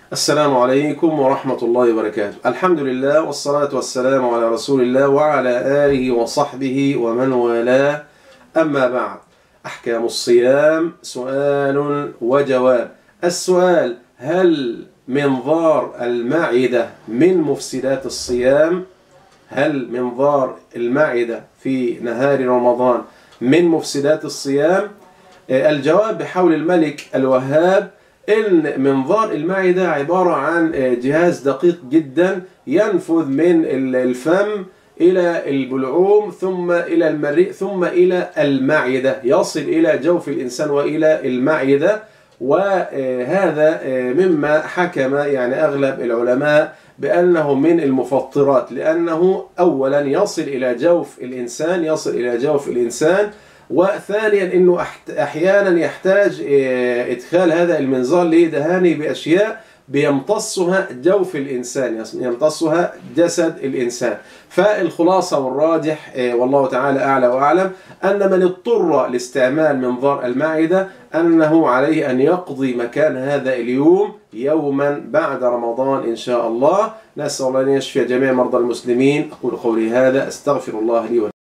السلام عليكم ورحمة الله وبركاته. الحمد لله والصلاة والسلام على رسول الله وعلى آله وصحبه ومن والاه. أما بعد، أحكام الصيام سؤال وجواب. السؤال: هل منظار المعدة من مفسدات الصيام؟ هل منظار المعدة في نهار رمضان من مفسدات الصيام؟ الجواب بحول الملك الوهاب إن منظار المعدة عبارة عن جهاز دقيق جدا ينفذ من الفم إلى البلعوم ثم إلى المريء ثم إلى المعدة، يصل إلى جوف الإنسان وإلى المعدة. وهذا مما حكم أغلب العلماء بأنه من المفطرات، لأنه أولا يصل إلى جوف الإنسان، وثانيا أنه أحيانا يحتاج إدخال هذا المنظار لدهانه بأشياء بيمتصها جوف الإنسان، يمتصها جسد الإنسان. فالخلاصة والراجح والله تعالى أعلى وأعلم أن من اضطر لاستعمال منظار المعدة أنه عليه أن يقضي مكان هذا اليوم يوما بعد رمضان إن شاء الله. نسأل الله أن يشفي جميع مرضى المسلمين. أقول قولي هذا، أستغفر الله لي ولكم.